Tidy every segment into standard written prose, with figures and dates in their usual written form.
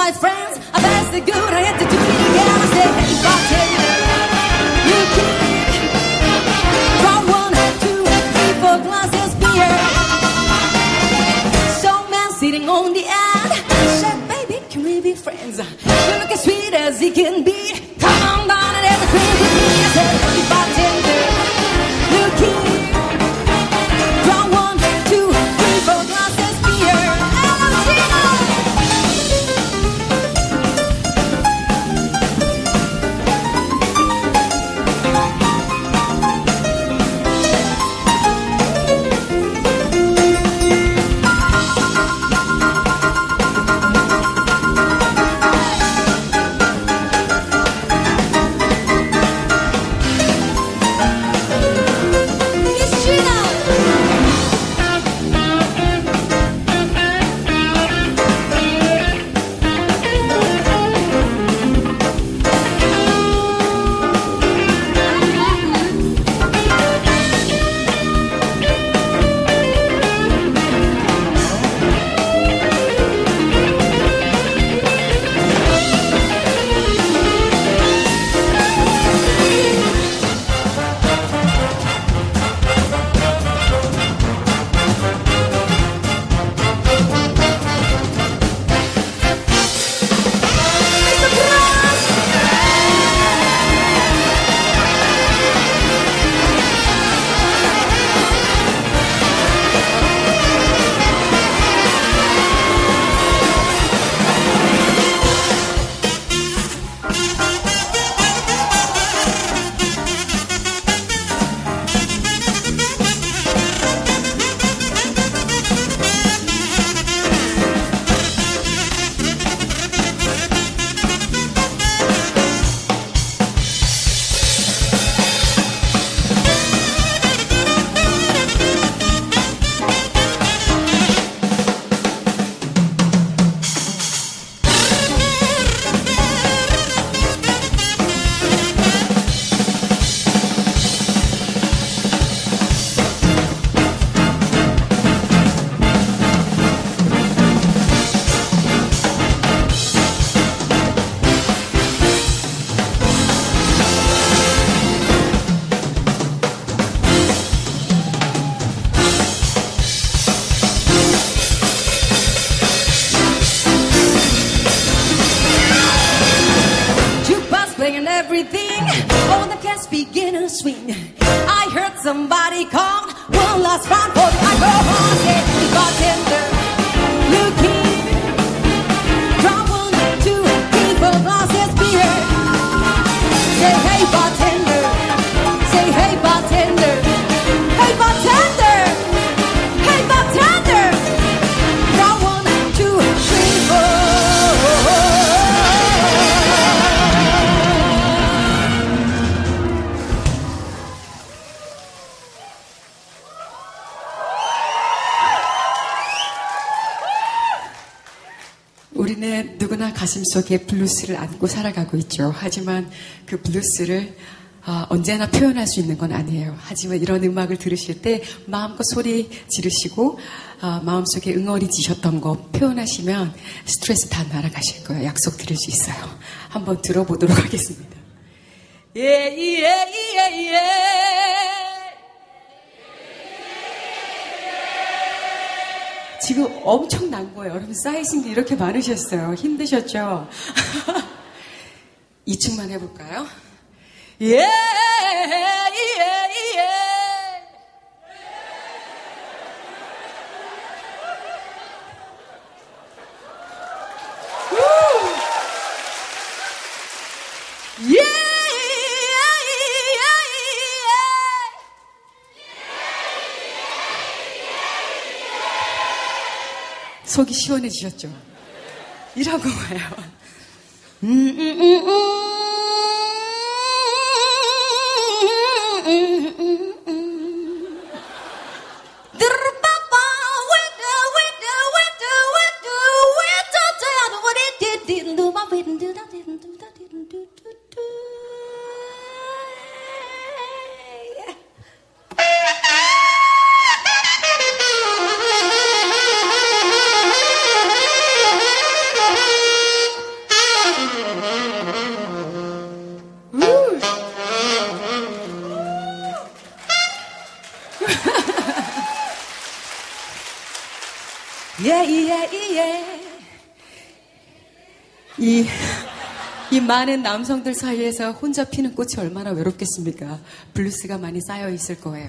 my friends, I pass the good, I had to do it again. I say, hey, bartender, you keep. Draw 1, 2, 3, 4 glasses beer. Showman sitting on the end. Said, baby, can we be friends? You look as sweet as he can be. Come on down and have a drink with me. I said, hey, bartender, you keep. Draw 1, 2, 3, 4 glasses beer. Everything, all the cats begin to swing. I heard somebody call, one last round for the alcohol. Say, hey, bartender, look here. Draw 1, 2, 3, 4 glasses beer. Say, hey, bartender. Say, hey, bartender. Hey, bartender. Hey, bartender. Draw 1, 2, 3, 4. 우리는 누구나 가슴속에 블루스를 안고 살아가고 있죠. 하지만 그 블루스를 언제나 표현할 수 있는 건 아니에요. 하지만 이런 음악을 들으실 때 마음껏 소리 지르시고 마음속에 응어리지셨던 거 표현하시면 스트레스 다 날아가실 거예요. 약속 드릴 수 있어요. 한번 들어보도록 하겠습니다. 지금 엄청 난 거예요. 여러분 사이즈가 이렇게 많으셨어요. 힘드셨죠? 2층만 해볼까요? 속이 시원해지셨죠? 이라고 해요. 이 많은 남성들 사이에서 혼자 피는 꽃이 얼마나 외롭겠습니까? 블루스가 많이 쌓여 있을 거예요.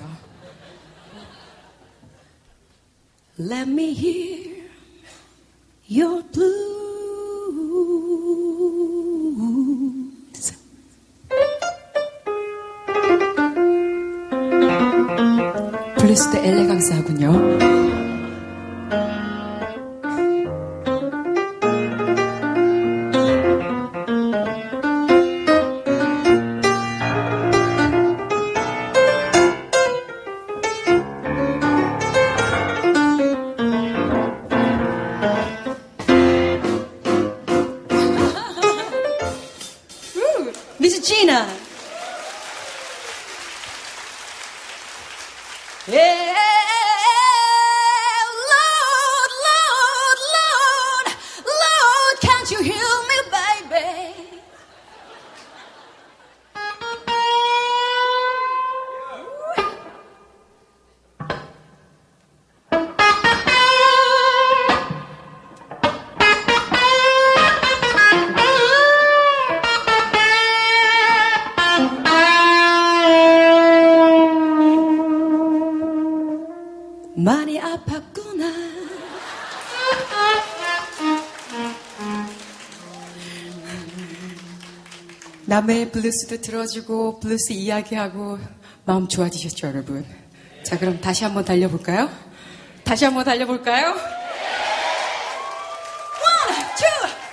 Let me hear your blues. 블루스도 엘레강스하군요. Miss Gina. Lord, Lord, Lord, Lord, can't you hear me, baby? 많이 아팠구나. 남의 블루스도 들어주고 블루스 이야기하고 마음 좋아지셨죠, 여러분? 자, 그럼 다시 한번 달려볼까요? 다시 한번 달려볼까요? 1, 2,